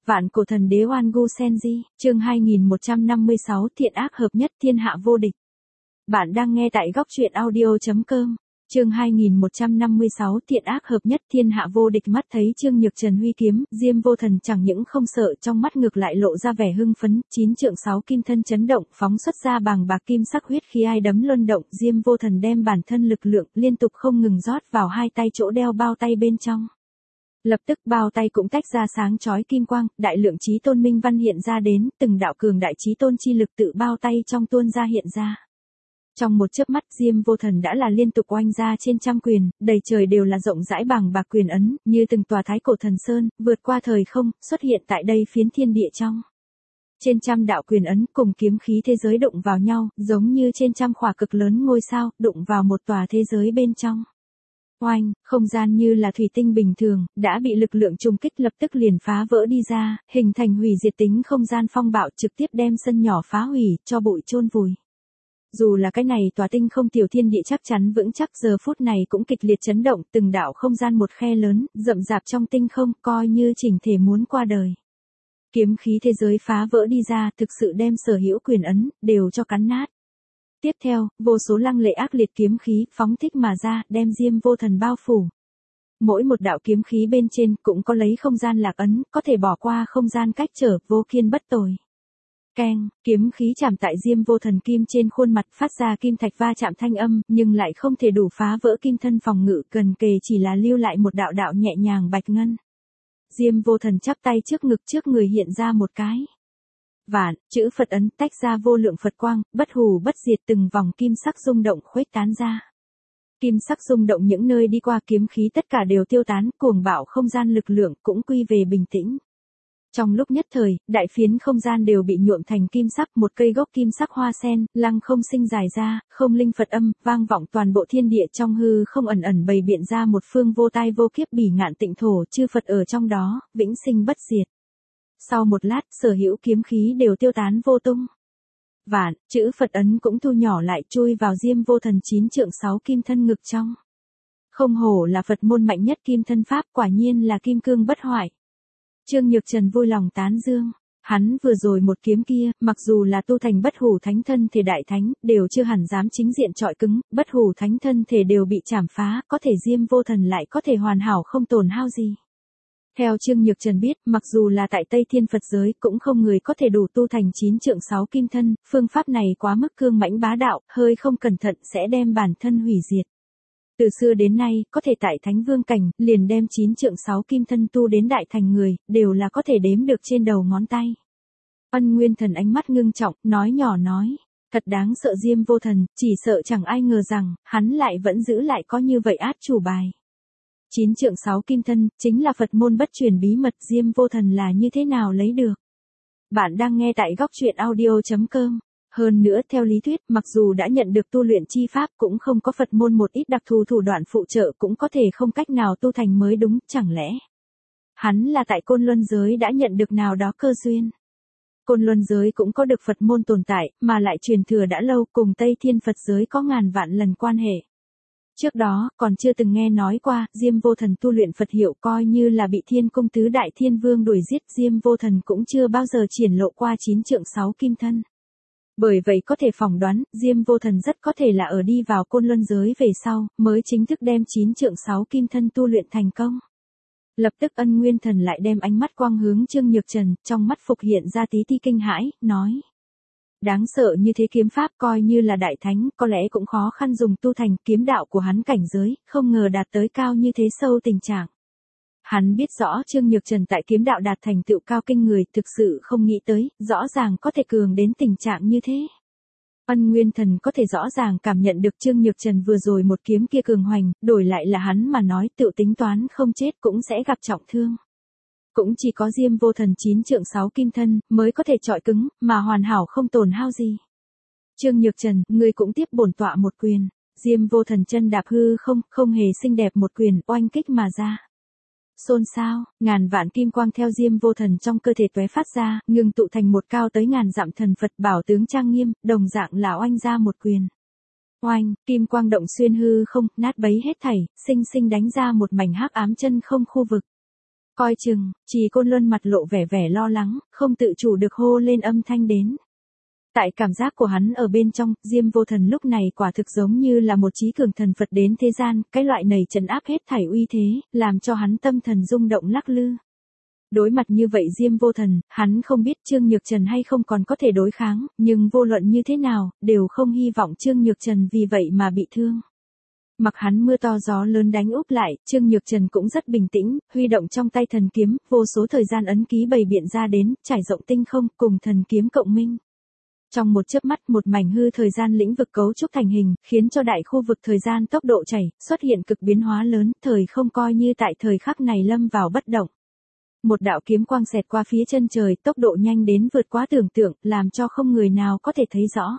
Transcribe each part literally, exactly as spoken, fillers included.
Vạn cổ thần đế Oan Gu Senji, chương hai nghìn một trăm năm mươi sáu, thiện ác hợp nhất, thiên hạ vô địch. Bạn đang nghe tại góc truyện audio chấm com. Chương hai nghìn một trăm năm mươi sáu, thiện ác hợp nhất, thiên hạ vô địch. Mắt thấy Trương Nhược Trần huy kiếm, Diêm Vô Thần chẳng những không sợ, trong mắt ngược lại lộ ra vẻ hưng phấn, chín trượng sáu kim thân chấn động, phóng xuất ra bàng bạc kim sắc huyết khí ai đấm luân động, Diêm Vô Thần đem bản thân lực lượng liên tục không ngừng rót vào hai tay chỗ đeo bao tay bên trong. Lập tức bao tay cũng tách ra sáng chói kim quang, đại lượng chí tôn minh văn hiện ra đến, từng đạo cường đại chí tôn chi lực tự bao tay trong tuôn ra hiện ra. Trong một chớp mắt, Diêm Vô Thần đã là liên tục oanh ra trên trăm quyền, đầy trời đều là rộng rãi bàng bạc quyền ấn, như từng tòa thái cổ thần sơn, vượt qua thời không, xuất hiện tại đây phiến thiên địa trong. Trên trăm đạo quyền ấn cùng kiếm khí thế giới đụng vào nhau, giống như trên trăm khỏa cực lớn ngôi sao, đụng vào một tòa thế giới bên trong. Oanh, không gian như là thủy tinh bình thường, đã bị lực lượng trùng kích lập tức liền phá vỡ đi ra, hình thành hủy diệt tính không gian phong bạo trực tiếp đem sân nhỏ phá hủy, cho bụi chôn vùi. Dù là cái này tòa tinh không tiểu thiên địa chắc chắn vững chắc giờ phút này cũng kịch liệt chấn động, từng đạo không gian một khe lớn, rậm rạp trong tinh không, coi như chỉnh thể muốn qua đời. Kiếm khí thế giới phá vỡ đi ra, thực sự đem sở hữu quyền ấn, đều cho cắn nát. Tiếp theo, vô số lăng lệ ác liệt kiếm khí phóng thích mà ra, đem Diêm Vô Thần bao phủ. Mỗi một đạo kiếm khí bên trên cũng có lấy không gian lạc ấn, có thể bỏ qua không gian cách trở, vô kiên bất tồi. Keng, kiếm khí chạm tại Diêm Vô Thần kim trên khuôn mặt, phát ra kim thạch va chạm thanh âm, nhưng lại không thể đủ phá vỡ kim thân phòng ngự, gần kề chỉ là lưu lại một đạo đạo nhẹ nhàng bạch ngân. Diêm Vô Thần chắp tay trước ngực, trước người hiện ra một cái vạn chữ Phật ấn, tách ra vô lượng Phật quang, bất hủ bất diệt, từng vòng kim sắc rung động khuếch tán ra. Kim sắc rung động những nơi đi qua, kiếm khí tất cả đều tiêu tán, cuồng bạo không gian lực lượng cũng quy về bình tĩnh. Trong lúc nhất thời, đại phiến không gian đều bị nhuộm thành kim sắc, một cây gốc kim sắc hoa sen, lăng không sinh dài ra, không linh Phật âm, vang vọng toàn bộ thiên địa, trong hư không ẩn ẩn bày biện ra một phương vô tai vô kiếp bỉ ngạn tịnh thổ, chư Phật ở trong đó, vĩnh sinh bất diệt. Sau một lát, sở hữu kiếm khí đều tiêu tán vô tung. Vạn chữ Phật ấn cũng thu nhỏ lại, chui vào Diêm Vô Thần chín trượng sáu kim thân ngực trong. Không hổ là Phật môn mạnh nhất kim thân pháp, quả nhiên là kim cương bất hoại. Trương Nhược Trần vui lòng tán dương, hắn vừa rồi một kiếm kia, mặc dù là tu thành bất hủ thánh thân thể đại thánh, đều chưa hẳn dám chính diện chọi cứng, bất hủ thánh thân thể đều bị chảm phá, có thể Diêm Vô Thần lại có thể hoàn hảo không tổn hao gì. Theo Trương Nhược Trần biết, mặc dù là tại Tây Thiên Phật giới, cũng không người có thể đủ tu thành chín trượng sáu kim thân, phương pháp này quá mức cương mãnh bá đạo, hơi không cẩn thận sẽ đem bản thân hủy diệt. Từ xưa đến nay, có thể tại Thánh Vương cảnh, liền đem chín trượng sáu kim thân tu đến đại thành người, đều là có thể đếm được trên đầu ngón tay. Ân Nguyên Thần ánh mắt ngưng trọng, nói nhỏ nói, thật đáng sợ Diêm Vô Thần, chỉ sợ chẳng ai ngờ rằng, hắn lại vẫn giữ lại có như vậy át chủ bài. Chín trượng sáu kim thân, chính là Phật môn bất truyền bí mật, Diêm Vô Thần là như thế nào lấy được. Bạn đang nghe tại góc truyện audio chấm com. Hơn nữa, theo lý thuyết, mặc dù đã nhận được tu luyện chi pháp, cũng không có Phật môn một ít đặc thù thủ đoạn phụ trợ, cũng có thể không cách nào tu thành mới đúng, chẳng lẽ hắn là tại Côn Luân giới đã nhận được nào đó cơ duyên. Côn Luân giới cũng có được Phật môn tồn tại, mà lại truyền thừa đã lâu, cùng Tây Thiên Phật giới có ngàn vạn lần quan hệ. Trước đó, còn chưa từng nghe nói qua, Diêm Vô Thần tu luyện Phật hiệu, coi như là bị Thiên Cung tứ đại thiên vương đuổi giết, Diêm Vô Thần cũng chưa bao giờ triển lộ qua chín trượng sáu kim thân. Bởi vậy có thể phỏng đoán, Diêm Vô Thần rất có thể là ở đi vào Côn Luân giới về sau, mới chính thức đem chín trượng sáu kim thân tu luyện thành công. Lập tức Ân Nguyên Thần lại đem ánh mắt quang hướng Trương Nhược Trần, trong mắt phục hiện ra tí ti kinh hãi, nói. Đáng sợ như thế kiếm pháp, coi như là đại thánh, có lẽ cũng khó khăn dùng tu thành, kiếm đạo của hắn cảnh giới, không ngờ đạt tới cao như thế sâu tình trạng. Hắn biết rõ Trương Nhược Trần tại kiếm đạo đạt thành tựu cao kinh người, thực sự không nghĩ tới, rõ ràng có thể cường đến tình trạng như thế. Ân Nguyên Thần có thể rõ ràng cảm nhận được Trương Nhược Trần vừa rồi một kiếm kia cường hoành, đổi lại là hắn mà nói, tựu tính toán không chết cũng sẽ gặp trọng thương. Cũng chỉ có Diêm Vô Thần chín trượng sáu kim thân, mới có thể chọi cứng, mà hoàn hảo không tổn hao gì. Trương Nhược Trần, ngươi cũng tiếp bổn tọa một quyền. Diêm Vô Thần chân đạp hư không, không hề xinh đẹp một quyền, oanh kích mà ra. Xôn xao, ngàn vạn kim quang theo Diêm Vô Thần trong cơ thể tóe phát ra, ngưng tụ thành một cao tới ngàn dặm thần Phật bảo tướng trang nghiêm, đồng dạng là oanh ra một quyền. Oanh, kim quang động xuyên hư không, nát bấy hết thảy, sinh sinh đánh ra một mảnh hắc ám chân không khu vực. Coi chừng, Trì Côn Luân mặt lộ vẻ vẻ lo lắng, không tự chủ được hô lên âm thanh đến. Tại cảm giác của hắn ở bên trong, Diêm Vô Thần lúc này quả thực giống như là một trí cường thần Phật đến thế gian, cái loại này trấn áp hết thảy uy thế, làm cho hắn tâm thần rung động lắc lư. Đối mặt như vậy Diêm Vô Thần, hắn không biết Trương Nhược Trần hay không còn có thể đối kháng, nhưng vô luận như thế nào, đều không hy vọng Trương Nhược Trần vì vậy mà bị thương. Mặc hắn mưa to gió lớn đánh úp lại, Trương Nhược Trần cũng rất bình tĩnh, huy động trong tay thần kiếm, vô số thời gian ấn ký bày biện ra đến, trải rộng tinh không, cùng thần kiếm cộng minh. Trong một chớp mắt một mảnh hư thời gian lĩnh vực cấu trúc thành hình, khiến cho đại khu vực thời gian tốc độ chảy, xuất hiện cực biến hóa lớn, thời không coi như tại thời khắc này lâm vào bất động. Một đạo kiếm quang xẹt qua phía chân trời, tốc độ nhanh đến vượt quá tưởng tượng, làm cho không người nào có thể thấy rõ.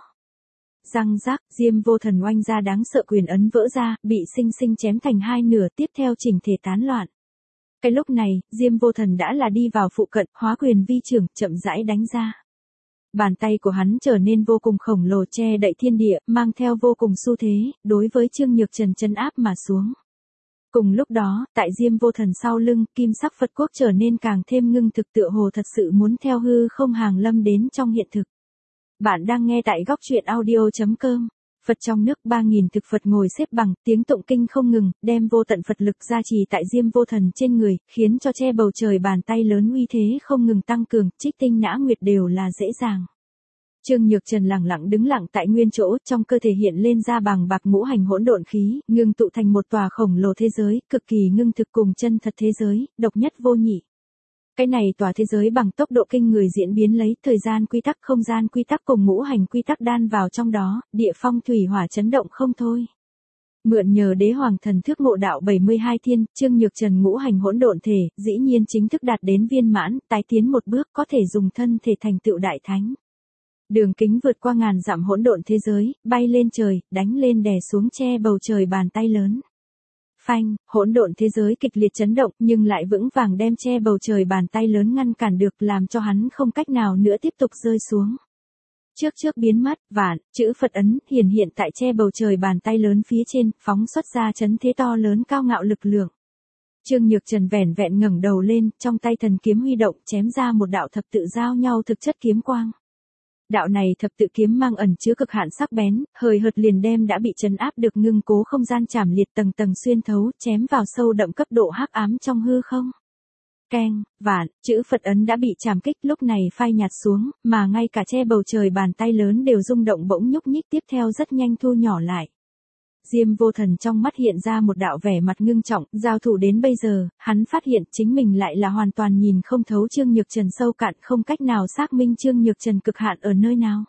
Răng rác, Diêm Vô Thần oanh ra đáng sợ quyền ấn vỡ ra, bị sinh sinh chém thành hai nửa, tiếp theo chỉnh thể tán loạn. Cái lúc này, Diêm Vô Thần đã là đi vào phụ cận, hóa quyền vi trưởng, chậm rãi đánh ra. Bàn tay của hắn trở nên vô cùng khổng lồ che đậy thiên địa, mang theo vô cùng xu thế, đối với Trương Nhược Trần trấn áp mà xuống. Cùng lúc đó, tại Diêm Vô Thần sau lưng, kim sắc Phật quốc trở nên càng thêm ngưng thực, tựa hồ thật sự muốn theo hư không hàng lâm đến trong hiện thực. Bạn đang nghe tại góc truyện audio chấm com. Phật trong nước ba nghìn thực Phật ngồi xếp bằng, tiếng tụng kinh không ngừng, đem vô tận Phật lực gia trì tại Diêm Vô Thần trên người, khiến cho che bầu trời bàn tay lớn uy thế không ngừng tăng cường, trích tinh nã nguyệt đều là dễ dàng. Trương Nhược Trần lặng lặng đứng lặng tại nguyên chỗ, trong cơ thể hiện lên ra bằng bạc ngũ hành hỗn độn khí, ngưng tụ thành một tòa khổng lồ thế giới, cực kỳ ngưng thực cùng chân thật thế giới, độc nhất vô nhị. Cái này tòa thế giới bằng tốc độ kinh người diễn biến lấy thời gian quy tắc, không gian quy tắc cùng ngũ hành quy tắc đan vào trong đó, địa phong thủy hỏa chấn động không thôi. Mượn nhờ đế hoàng thần thức ngộ đạo bảy mươi hai thiên, Trương Nhược Trần ngũ hành hỗn độn thể, dĩ nhiên chính thức đạt đến viên mãn, tái tiến một bước có thể dùng thân thể thành tựu đại thánh. Đường kính vượt qua ngàn dặm hỗn độn thế giới, bay lên trời, đánh lên đè xuống che bầu trời bàn tay lớn. Phanh, hỗn độn thế giới kịch liệt chấn động, nhưng lại vững vàng đem che bầu trời bàn tay lớn ngăn cản được, làm cho hắn không cách nào nữa tiếp tục rơi xuống. Trước trước biến mất, vạn, chữ Phật ấn, hiển hiện tại che bầu trời bàn tay lớn phía trên, phóng xuất ra chấn thế to lớn cao ngạo lực lượng. Trương Nhược Trần vẻn vẹn ngẩng đầu lên, trong tay thần kiếm huy động, chém ra một đạo thập tự giao nhau thực chất kiếm quang. Đạo này thập tự kiếm mang ẩn chứa cực hạn sắc bén, hời hợt liền đem đã bị trấn áp được ngưng cố không gian chảm liệt tầng tầng xuyên thấu, chém vào sâu đậm cấp độ hắc ám trong hư không. Keng, vạn, chữ Phật ấn đã bị chạm kích, lúc này phai nhạt xuống, mà ngay cả che bầu trời bàn tay lớn đều rung động bỗng nhúc nhích, tiếp theo rất nhanh thu nhỏ lại. Diêm Vô Thần trong mắt hiện ra một đạo vẻ mặt ngưng trọng, giao thủ đến bây giờ, hắn phát hiện chính mình lại là hoàn toàn nhìn không thấu Trương Nhược Trần sâu cạn, không cách nào xác minh Trương Nhược Trần cực hạn ở nơi nào.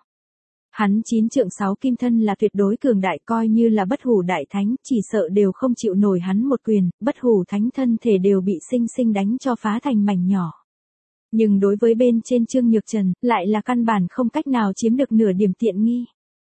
Hắn chín trượng sáu kim thân là tuyệt đối cường đại, coi như là bất hủ đại thánh, chỉ sợ đều không chịu nổi hắn một quyền, bất hủ thánh thân thể đều bị sinh sinh đánh cho phá thành mảnh nhỏ. Nhưng đối với bên trên Trương Nhược Trần, lại là căn bản không cách nào chiếm được nửa điểm tiện nghi.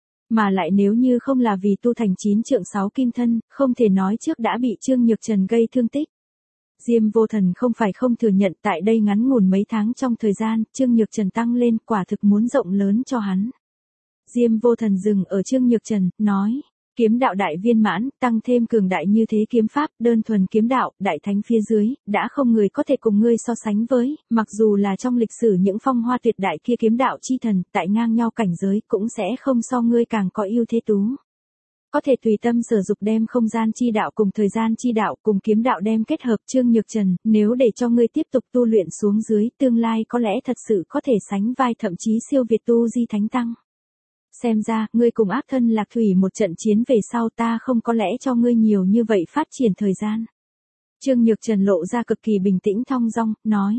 Mà lại nếu như không là vì tu thành chín trượng sáu kim thân, không thể nói trước đã bị Trương Nhược Trần gây thương tích. Diêm Vô Thần không phải không thừa nhận, tại đây ngắn ngủn mấy tháng trong thời gian, Trương Nhược Trần tăng lên, quả thực muốn rộng lớn cho hắn. Diêm Vô Thần dừng ở Trương Nhược Trần, nói, kiếm đạo đại viên mãn, tăng thêm cường đại như thế kiếm pháp, đơn thuần kiếm đạo, đại thánh phía dưới, đã không người có thể cùng ngươi so sánh với, mặc dù là trong lịch sử những phong hoa tuyệt đại kia kiếm đạo chi thần, tại ngang nhau cảnh giới, cũng sẽ không so ngươi càng có ưu thế tú. Có thể tùy tâm sử dụng đem không gian chi đạo cùng thời gian chi đạo cùng kiếm đạo đem kết hợp. Trương Nhược Trần, nếu để cho ngươi tiếp tục tu luyện xuống dưới, tương lai có lẽ thật sự có thể sánh vai thậm chí siêu việt tu di thánh tăng. Xem ra, ngươi cùng ác thân lạc thủy một trận chiến về sau, ta không có lẽ cho ngươi nhiều như vậy phát triển thời gian. Trương Nhược Trần lộ ra cực kỳ bình tĩnh thong dong, nói.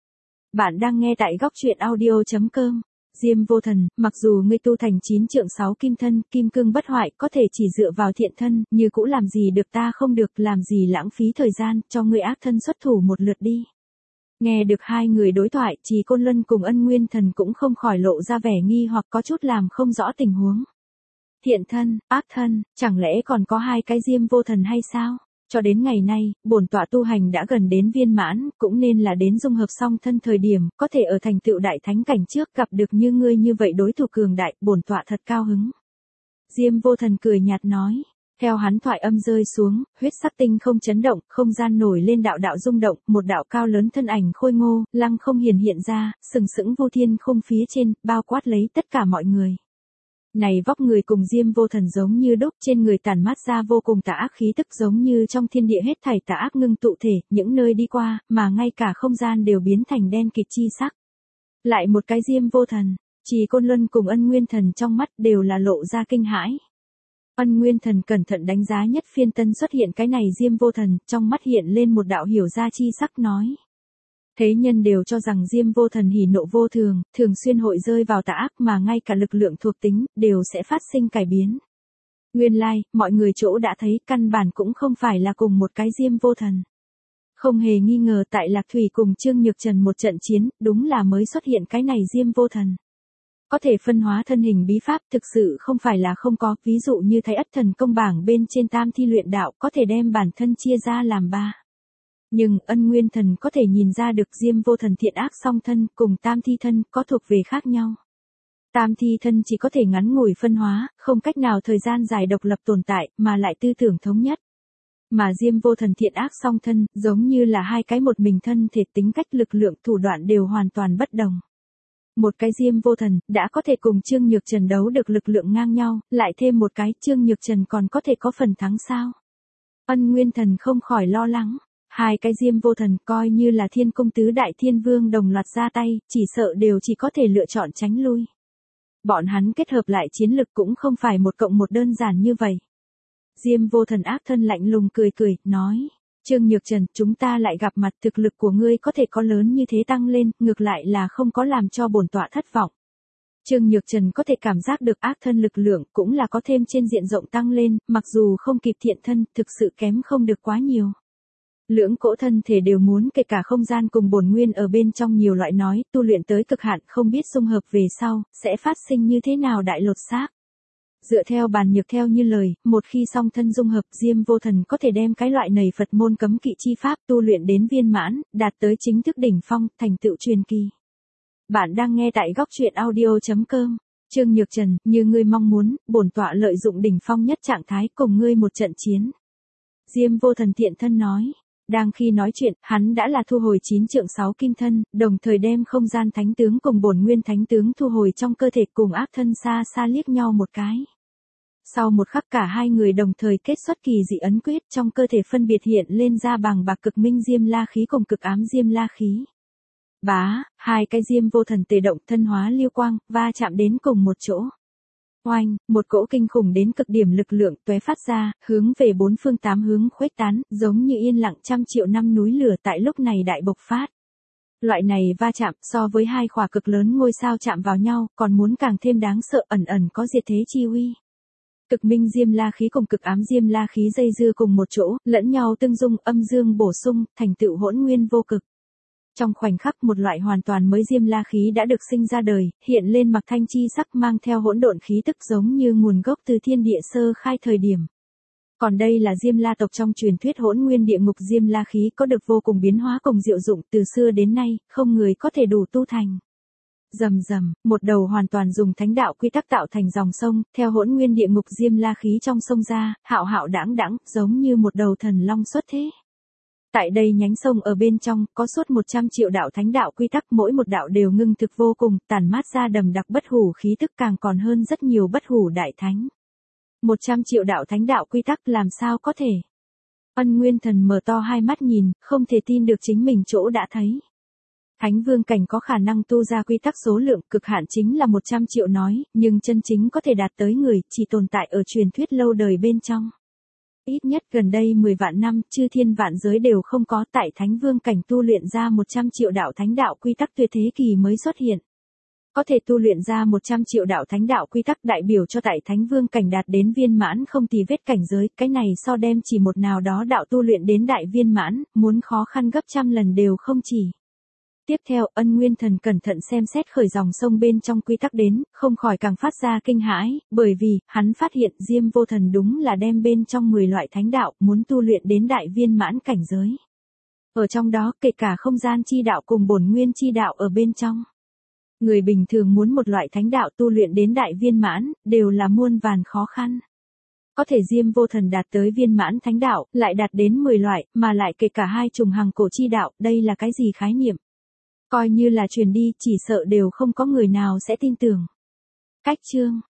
Bạn đang nghe tại góc truyện audio chấm com. Diêm Vô Thần, mặc dù ngươi tu thành chín trượng sáu kim thân, kim cương bất hoại, có thể chỉ dựa vào thiện thân, như cũ làm gì được ta không được, làm gì lãng phí thời gian, cho ngươi ác thân xuất thủ một lượt đi. Nghe được hai người đối thoại, Trì Côn Luân cùng Ân Nguyên Thần cũng không khỏi lộ ra vẻ nghi hoặc có chút làm không rõ tình huống. Thiện thân, ác thân, chẳng lẽ còn có hai cái Diêm Vô Thần hay sao? Cho đến ngày nay, bổn tọa tu hành đã gần đến viên mãn, cũng nên là đến dung hợp song thân thời điểm, có thể ở thành tựu đại thánh cảnh trước gặp được như ngươi như vậy đối thủ cường đại, bổn tọa thật cao hứng. Diêm Vô Thần cười nhạt nói. Theo hắn thoại âm rơi xuống, huyết sắc tinh không chấn động, không gian nổi lên đạo đạo rung động, một đạo cao lớn thân ảnh khôi ngô, lăng không hiển hiện ra, sừng sững vô thiên khung phía trên, bao quát lấy tất cả mọi người. Này vóc người cùng Diêm Vô Thần giống như đúc, trên người tản mát ra vô cùng tà ác khí tức, giống như trong thiên địa hết thảy tà ác ngưng tụ thể, những nơi đi qua, mà ngay cả không gian đều biến thành đen kịt chi sắc. Lại một cái Diêm Vô Thần, Trì Côn Luân cùng Ân Nguyên Thần trong mắt đều là lộ ra kinh hãi. Ân Nguyên Thần cẩn thận đánh giá nhất phiên tân xuất hiện cái này Diêm Vô Thần, trong mắt hiện lên một đạo hiểu ra chi sắc nói. Thế nhân đều cho rằng Diêm Vô Thần hỉ nộ vô thường, thường xuyên hội rơi vào tà ác mà ngay cả lực lượng thuộc tính, đều sẽ phát sinh cải biến. Nguyên lai, like, mọi người chỗ đã thấy căn bản cũng không phải là cùng một cái Diêm Vô Thần. Không hề nghi ngờ tại Lạc Thủy cùng Trương Nhược Trần một trận chiến, đúng là mới xuất hiện cái này Diêm Vô Thần. Có thể phân hóa thân hình bí pháp thực sự không phải là không có, ví dụ như Thái Ất Thần Công bảng bên trên tam thi luyện đạo có thể đem bản thân chia ra làm ba. Nhưng Ân Nguyên Thần có thể nhìn ra được Diêm Vô Thần thiện ác song thân cùng tam thi thân có thuộc về khác nhau. Tam thi thân chỉ có thể ngắn ngủi phân hóa, không cách nào thời gian dài độc lập tồn tại mà lại tư tưởng thống nhất. Mà Diêm Vô Thần thiện ác song thân giống như là hai cái một mình thân thể, tính cách lực lượng thủ đoạn đều hoàn toàn bất đồng. Một cái Diêm Vô Thần đã có thể cùng Trương Nhược Trần đấu được lực lượng ngang nhau, lại thêm một cái Trương Nhược Trần còn có thể có phần thắng sao? Ân Nguyên Thần không khỏi lo lắng. Hai cái Diêm Vô Thần coi như là Thiên Cung tứ đại thiên vương đồng loạt ra tay, chỉ sợ đều chỉ có thể lựa chọn tránh lui. Bọn hắn kết hợp lại chiến lực cũng không phải một cộng một đơn giản như vậy. Diêm Vô Thần ác thân lạnh lùng cười cười, nói. Trương Nhược Trần, chúng ta lại gặp mặt, thực lực của ngươi có thể có lớn như thế tăng lên, ngược lại là không có làm cho bổn tọa thất vọng. Trương Nhược Trần có thể cảm giác được ác thân lực lượng cũng là có thêm trên diện rộng tăng lên, mặc dù không kịp thiện thân, thực sự kém không được quá nhiều. Lưỡng cỗ thân thể đều muốn kể cả không gian cùng bổn nguyên ở bên trong nhiều loại nói, tu luyện tới cực hạn không biết dung hợp về sau, sẽ phát sinh như thế nào đại lột xác. Dựa theo bàn nhược theo như lời, một khi song thân dung hợp, Diêm Vô Thần có thể đem cái loại này Phật môn cấm kỵ chi pháp tu luyện đến viên mãn, đạt tới chính thức đỉnh phong, thành tựu truyền kỳ. Bạn đang nghe tại góc truyện audio chấm com. Trương Nhược Trần, như ngươi mong muốn, bổn tọa lợi dụng đỉnh phong nhất trạng thái cùng ngươi một trận chiến. Diêm Vô Thần thiện thân nói. Đang khi nói chuyện, hắn đã là thu hồi chín trượng sáu kim thân, đồng thời đem không gian thánh tướng cùng bổn nguyên thánh tướng thu hồi trong cơ thể, cùng ác thân xa xa liếc nhau một cái. Sau một khắc cả hai người đồng thời kết xuất kỳ dị ấn quyết, trong cơ thể phân biệt hiện lên ra bằng bạc cực minh diêm la khí cùng cực ám diêm la khí. Bá, hai cái Diêm Vô Thần tề động, thân hóa lưu quang, va chạm đến cùng một chỗ. Oanh, một cỗ kinh khủng đến cực điểm lực lượng tóe phát ra, hướng về bốn phương tám hướng khuếch tán, giống như yên lặng trăm triệu năm núi lửa tại lúc này đại bộc phát. Loại này va chạm so với hai khỏa cực lớn ngôi sao chạm vào nhau, còn muốn càng thêm đáng sợ, ẩn ẩn có diệt thế chi uy. Cực minh diêm la khí cùng cực ám diêm la khí dây dưa cùng một chỗ, lẫn nhau tương dung, âm dương bổ sung, thành tựu hỗn nguyên vô cực. Trong khoảnh khắc một loại hoàn toàn mới diêm la khí đã được sinh ra đời, hiện lên mặc thanh chi sắc, mang theo hỗn độn khí tức giống như nguồn gốc từ thiên địa sơ khai thời điểm. Còn đây là Diêm La tộc trong truyền thuyết hỗn nguyên địa ngục diêm la khí, có được vô cùng biến hóa cùng diệu dụng, từ xưa đến nay, không người có thể đủ tu thành. Rầm rầm, một đầu hoàn toàn dùng thánh đạo quy tắc tạo thành dòng sông, theo hỗn nguyên địa ngục diêm la khí trong sông ra, hạo hạo đãng đãng, giống như một đầu thần long xuất thế. Tại đây nhánh sông ở bên trong, có suốt một trăm triệu đạo thánh đạo quy tắc, mỗi một đạo đều ngưng thực vô cùng, tản mát ra đầm đặc bất hủ khí tức, càng còn hơn rất nhiều bất hủ đại thánh. một trăm triệu đạo thánh đạo quy tắc làm sao có thể? Ân Nguyên Thần mở to hai mắt nhìn, không thể tin được chính mình chỗ đã thấy. Thánh vương cảnh có khả năng tu ra quy tắc số lượng cực hạn chính là một trăm triệu nói, nhưng chân chính có thể đạt tới người, chỉ tồn tại ở truyền thuyết lâu đời bên trong. Ít nhất gần đây mười vạn năm, chư thiên vạn giới đều không có, tại thánh vương cảnh tu luyện ra một trăm triệu đạo thánh đạo quy tắc tuyệt thế kỳ mới xuất hiện. Có thể tu luyện ra một trăm triệu đạo thánh đạo quy tắc đại biểu cho tại thánh vương cảnh đạt đến viên mãn không tì vết cảnh giới, cái này so đem chỉ một nào đó đạo tu luyện đến đại viên mãn, muốn khó khăn gấp trăm lần đều không chỉ. Tiếp theo, Ân Nguyên Thần cẩn thận xem xét khởi dòng sông bên trong quy tắc đến, không khỏi càng phát ra kinh hãi, bởi vì, hắn phát hiện Diêm Vô Thần đúng là đem bên trong mười loại thánh đạo, muốn tu luyện đến đại viên mãn cảnh giới. Ở trong đó, kể cả không gian chi đạo cùng bổn nguyên chi đạo ở bên trong. Người bình thường muốn một loại thánh đạo tu luyện đến đại viên mãn, đều là muôn vàn khó khăn. Có thể Diêm Vô Thần đạt tới viên mãn thánh đạo, lại đạt đến mười loại, mà lại kể cả hai trùng hằng cổ chi đạo, đây là cái gì khái niệm? Coi như là truyền đi, chỉ sợ đều không có người nào sẽ tin tưởng. Cách chương